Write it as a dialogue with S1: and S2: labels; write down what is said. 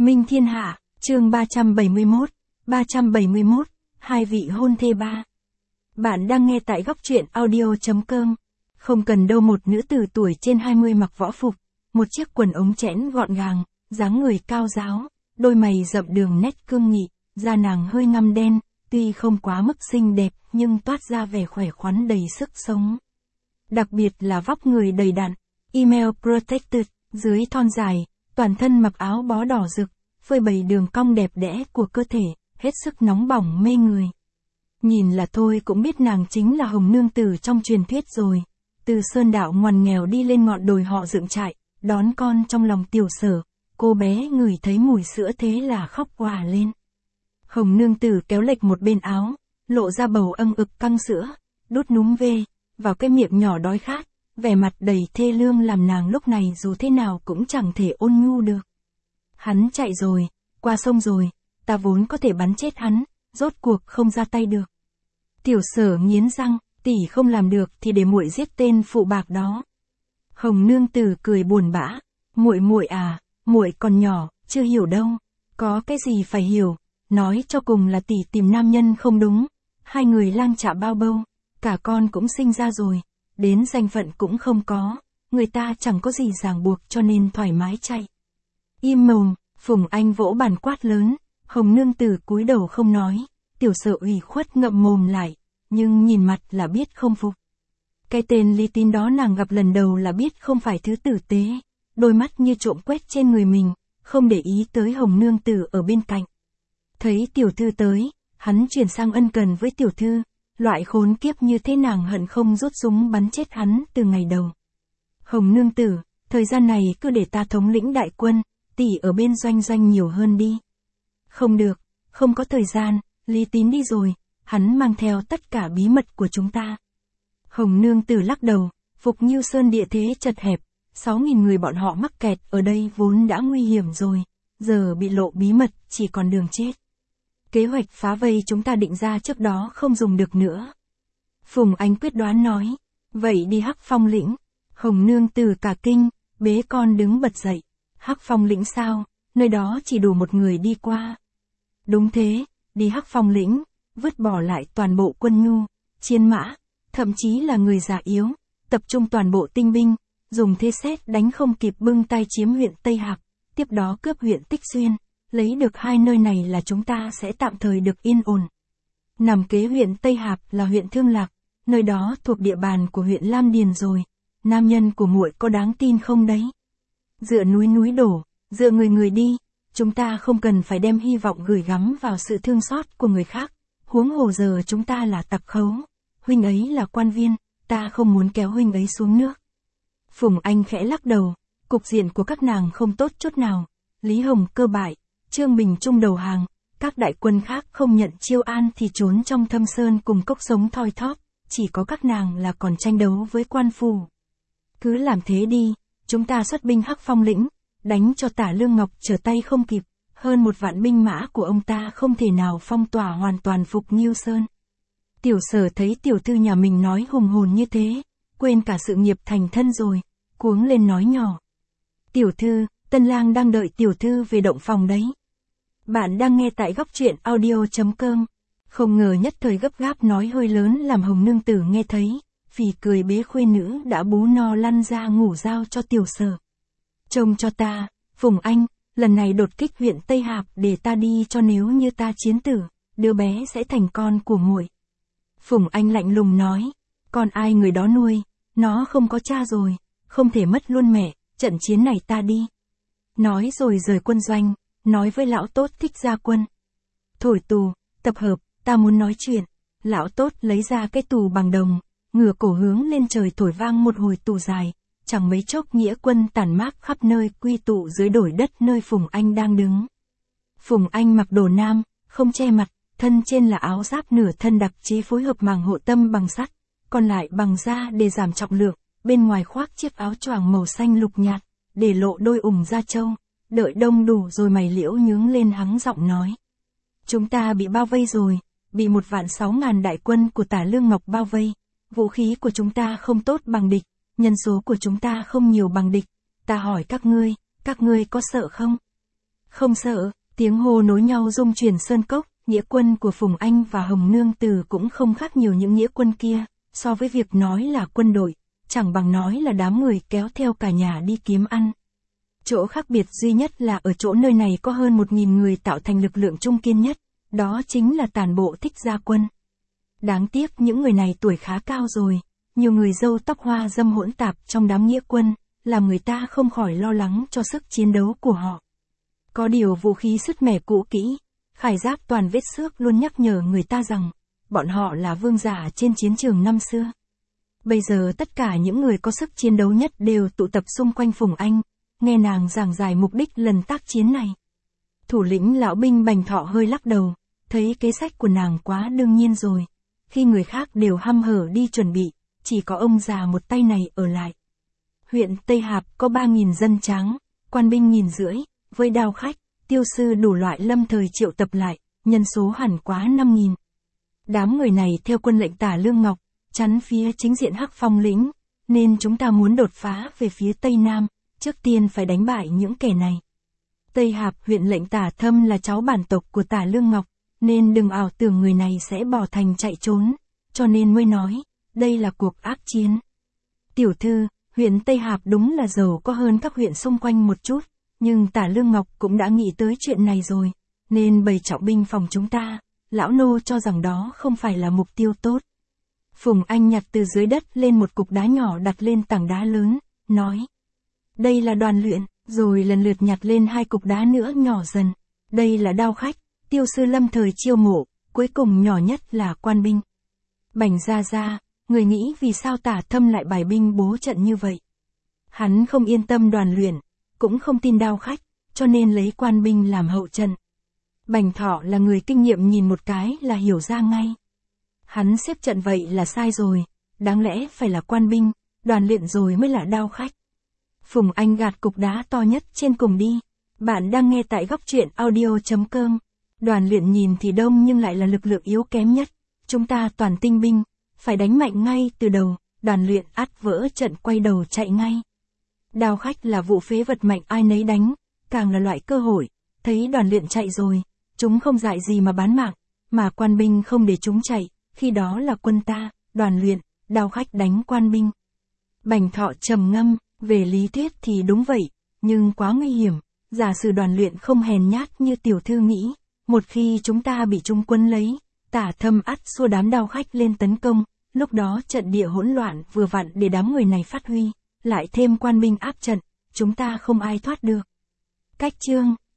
S1: Minh Thiên Hạ, chương 371, hai vị hôn thê ba. Bạn đang nghe tại góc truyện audio.com. Không cần đâu, một nữ tử tuổi trên 20 mặc võ phục, một chiếc quần ống chẽn gọn gàng, dáng người cao ráo, đôi mày rậm đường nét cương nghị, da nàng hơi ngăm đen, tuy không quá mức xinh đẹp nhưng toát ra vẻ khỏe khoắn đầy sức sống. Đặc biệt là vóc người đầy đặn, email protected, dưới thon dài, toàn thân mặc áo bó đỏ rực, phơi bày đường cong đẹp đẽ của cơ thể, hết sức nóng bỏng mê người. Nhìn là thôi cũng biết nàng chính là Hồng Nương Tử trong truyền thuyết rồi. Từ sơn đạo ngoằn nghèo đi lên ngọn đồi họ dựng trại, đón con trong lòng Tiểu Sở, cô bé ngửi thấy mùi sữa thế là khóc òa lên. Hồng Nương Tử kéo lệch một bên áo, lộ ra bầu âng ực căng sữa, đút núm về vào cái miệng nhỏ đói khát, vẻ mặt đầy thê lương làm nàng lúc này dù thế nào cũng chẳng thể ôn nhu được. Hắn chạy rồi, qua sông rồi, ta vốn có thể bắn chết hắn, rốt cuộc không ra tay được. Tiểu Sở nghiến răng, tỷ không làm được thì để muội giết tên phụ bạc đó. Hồng Nương Tử cười buồn bã, muội à, muội còn nhỏ, chưa hiểu đâu, có cái gì phải hiểu, nói cho cùng là tỷ tìm nam nhân không đúng, hai người lang chạ bao bâu, cả con cũng sinh ra rồi, đến danh phận cũng không có, người ta chẳng có gì ràng buộc cho nên thoải mái chạy. Im mồm, Phùng Anh vỗ bàn quát lớn, Hồng Nương Tử cúi đầu không nói, Tiểu Sở ủy khuất ngậm mồm lại, nhưng nhìn mặt là biết không phục. Cái tên Lý Tín đó nàng gặp lần đầu là biết không phải thứ tử tế, đôi mắt như trộm quét trên người mình, không để ý tới Hồng Nương Tử ở bên cạnh. Thấy tiểu thư tới, hắn chuyển sang ân cần với tiểu thư, loại khốn kiếp như thế nàng hận không rút súng bắn chết hắn từ ngày đầu. Hồng Nương Tử, thời gian này cứ để ta thống lĩnh đại quân, tỷ ở bên doanh nhiều hơn đi. Không được, không có thời gian, Lý Tín đi rồi, hắn mang theo tất cả bí mật của chúng ta. Hồng Nương Tử lắc đầu, Phục Nhiêu Sơn địa thế chật hẹp, 6.000 người bọn họ mắc kẹt ở đây vốn đã nguy hiểm rồi, giờ bị lộ bí mật chỉ còn đường chết. Kế hoạch phá vây chúng ta định ra trước đó không dùng được nữa. Phùng Anh quyết đoán nói, vậy đi Hắc Phong lĩnh. Hồng Nương Tử cả kinh, bế con đứng bật dậy. Hắc Phong lĩnh sao, nơi đó chỉ đủ một người đi qua. Đúng thế, đi Hắc Phong lĩnh, vứt bỏ lại toàn bộ quân nhu, chiến mã, thậm chí là người già yếu, tập trung toàn bộ tinh binh, dùng thế sét đánh không kịp bưng tay chiếm huyện Tây Hạc, tiếp đó cướp huyện Tích Xuyên, lấy được hai nơi này là chúng ta sẽ tạm thời được yên ổn. Nằm kế huyện Tây Hạc là huyện Thương Lạc, nơi đó thuộc địa bàn của huyện Lam Điền rồi, nam nhân của muội có đáng tin không đấy? Dựa núi đổ, dựa người đi, chúng ta không cần phải đem hy vọng gửi gắm vào sự thương xót của người khác, huống hồ giờ chúng ta là tặc khấu, huynh ấy là quan viên, ta không muốn kéo huynh ấy xuống nước. Phùng Anh khẽ lắc đầu, cục diện của các nàng không tốt chút nào, Lý Hồng Cơ bại, Trương Bình Trung đầu hàng, các đại quân khác không nhận chiêu an thì trốn trong thâm sơn cùng cốc sống thoi thóp, chỉ có các nàng là còn tranh đấu với quan phủ. Cứ làm thế đi, chúng ta xuất binh Hắc Phong lĩnh, đánh cho Tả Lương Ngọc trở tay không kịp, hơn 1 vạn binh mã của ông ta không thể nào phong tỏa hoàn toàn Phục Nhiêu Sơn. Tiểu Sở thấy tiểu thư nhà mình nói hùng hồn như thế, quên cả sự nghiệp thành thân rồi, cuống lên nói nhỏ. Tiểu thư, tân lang đang đợi tiểu thư về động phòng đấy. Bạn đang nghe tại góc truyện audio.com. Không ngờ nhất thời gấp gáp nói hơi lớn làm Hồng Nương Tử nghe thấy, phì cười bế khuê nữ đã bú no lăn ra ngủ giao cho Tiểu Sở. Trông cho ta, Phùng Anh, lần này đột kích huyện Tây Hạp để ta đi cho nếu như ta chiến tử, đứa bé sẽ thành con của muội. Phùng Anh lạnh lùng nói, con ai người đó nuôi, nó không có cha rồi, không thể mất luôn mẹ, trận chiến này ta đi. Nói rồi rời quân doanh, nói với lão tốt thích ra quân. Thổi tù, tập hợp, ta muốn nói chuyện. Lão tốt lấy ra cái tù bằng đồng, ngửa cổ hướng lên trời thổi vang một hồi tù dài, chẳng mấy chốc nghĩa quân tản mác khắp nơi quy tụ dưới đồi đất nơi Phùng Anh đang đứng. Phùng Anh mặc đồ nam, không che mặt, thân trên là áo giáp nửa thân đặc chế phối hợp màng hộ tâm bằng sắt, còn lại bằng da để giảm trọng lượng, bên ngoài khoác chiếc áo choàng màu xanh lục nhạt, để lộ đôi ủng da trâu. Đợi đông đủ rồi mày liễu nhướng lên hắng giọng nói. Chúng ta bị bao vây rồi, bị 1.600.000 đại quân của Tả Lương Ngọc bao vây, vũ khí của chúng ta không tốt bằng địch, nhân số của chúng ta không nhiều bằng địch, ta hỏi các ngươi có sợ không? Không sợ, tiếng hô nối nhau rung chuyển sơn cốc, nghĩa quân của Phùng Anh và Hồng Nương Tử cũng không khác nhiều những nghĩa quân kia, so với việc nói là quân đội, chẳng bằng nói là đám người kéo theo cả nhà đi kiếm ăn. Chỗ khác biệt duy nhất là ở chỗ nơi này có hơn 1.000 người tạo thành lực lượng trung kiên nhất, đó chính là tàn bộ Thích Gia Quân. Đáng tiếc những người này tuổi khá cao rồi, nhiều người râu tóc hoa râm hỗn tạp trong đám nghĩa quân, làm người ta không khỏi lo lắng cho sức chiến đấu của họ. Có điều vũ khí sứt mẻ cũ kỹ, khải giáp toàn vết xước luôn nhắc nhở người ta rằng, bọn họ là vương giả trên chiến trường năm xưa. Bây giờ tất cả những người có sức chiến đấu nhất đều tụ tập xung quanh Phùng Anh, nghe nàng giảng giải mục đích lần tác chiến này. Thủ lĩnh lão binh Bành Thọ hơi lắc đầu, thấy kế sách của nàng quá đương nhiên rồi. Khi người khác đều hăm hở đi chuẩn bị, chỉ có ông già một tay này ở lại. Huyện Tây Hạp có 3.000 dân tráng, quan binh 1.500, với đao khách, tiêu sư đủ loại lâm thời triệu tập lại, nhân số hẳn quá 5.000. Đám người này theo quân lệnh Tả Lương Ngọc, chắn phía chính diện Hắc Phong lĩnh, nên chúng ta muốn đột phá về phía Tây Nam, trước tiên phải đánh bại những kẻ này. Tây Hạp huyện lệnh Tả Thâm là cháu bản tộc của Tả Lương Ngọc, nên đừng ảo tưởng người này sẽ bỏ thành chạy trốn, cho nên mới nói, đây là cuộc ác chiến. Tiểu thư, huyện Tây Hạp đúng là giàu có hơn các huyện xung quanh một chút, nhưng Tả Lương Ngọc cũng đã nghĩ tới chuyện này rồi, nên bày trọng binh phòng chúng ta, lão nô cho rằng đó không phải là mục tiêu tốt. Phùng Anh nhặt từ dưới đất lên một cục đá nhỏ đặt lên tảng đá lớn, nói. Đây là đoàn luyện, rồi lần lượt nhặt lên 2 cục đá nữa nhỏ dần. Đây là đao khách, tiêu sư lâm thời chiêu mộ, cuối cùng nhỏ nhất là quan binh. Bành gia, người nghĩ vì sao Tả Thâm lại bài binh bố trận như vậy? Hắn không yên tâm đoàn luyện, cũng không tin đao khách, cho nên lấy quan binh làm hậu trận. Bành Thọ là người kinh nghiệm, nhìn một cái là hiểu ra ngay. Hắn xếp trận vậy là sai rồi, đáng lẽ phải là quan binh, đoàn luyện rồi mới là đao khách. Phùng Anh gạt cục đá to nhất trên cùng đi. Bạn đang nghe tại góc truyện audio.com. Đoàn luyện nhìn thì đông nhưng lại là lực lượng yếu kém nhất. Chúng ta toàn tinh binh, phải đánh mạnh ngay từ đầu. Đoàn luyện ắt vỡ trận quay đầu chạy ngay. Đao khách là vụ phế vật mạnh ai nấy đánh, càng là loại cơ hội. Thấy đoàn luyện chạy rồi, chúng không dại gì mà bán mạng, mà quan binh không để chúng chạy, khi đó là quân ta, đoàn luyện, đao khách đánh quan binh. Bành Thọ trầm ngâm, về lý thuyết thì đúng vậy, nhưng quá nguy hiểm, giả sử đoàn luyện không hèn nhát như tiểu thư nghĩ, một khi chúng ta bị trung quân lấy, Tả Thâm ắt xua đám đao khách lên tấn công, lúc đó trận địa hỗn loạn vừa vặn để đám người này phát huy, lại thêm quan binh áp trận, chúng ta không ai thoát được. Cách chương